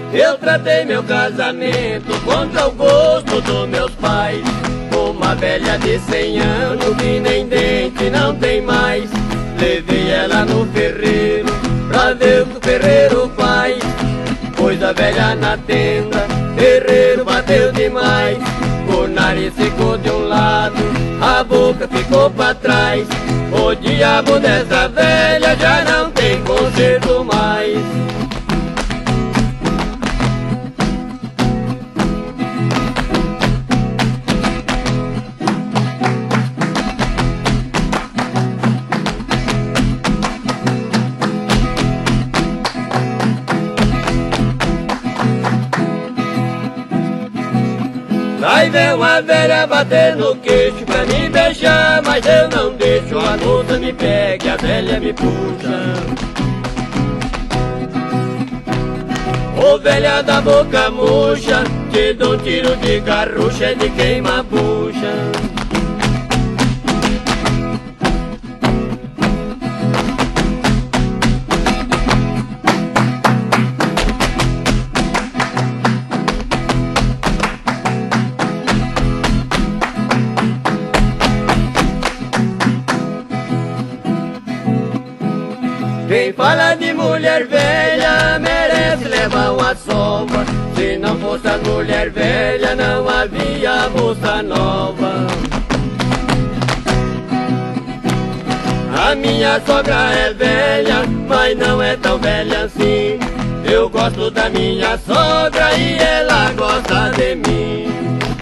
Eu tratei meu casamento contra o gosto dos meus pais. Uma velha de 100 anos que nem dente não tem mais. Levei ela no ferreiro pra ver o que o ferreiro faz. Pôs a velha na tenda, ferreiro bateu demais. O nariz ficou de um lado, a boca ficou pra trás. O diabo dessa velha já não tem conserto mais. Aí vem uma velha bater no queixo pra me beijar, mas eu não deixo. A moça me pega, a velha me puxa. Ô velha da boca murcha, te dou um tiro de garrucha e de queima a bucha. Quem fala de mulher velha merece levar uma sova. Se não fosse a mulher velha não havia moça nova. A minha sogra é velha, mas não é tão velha assim. Eu gosto da minha sogra e ela gosta de mim.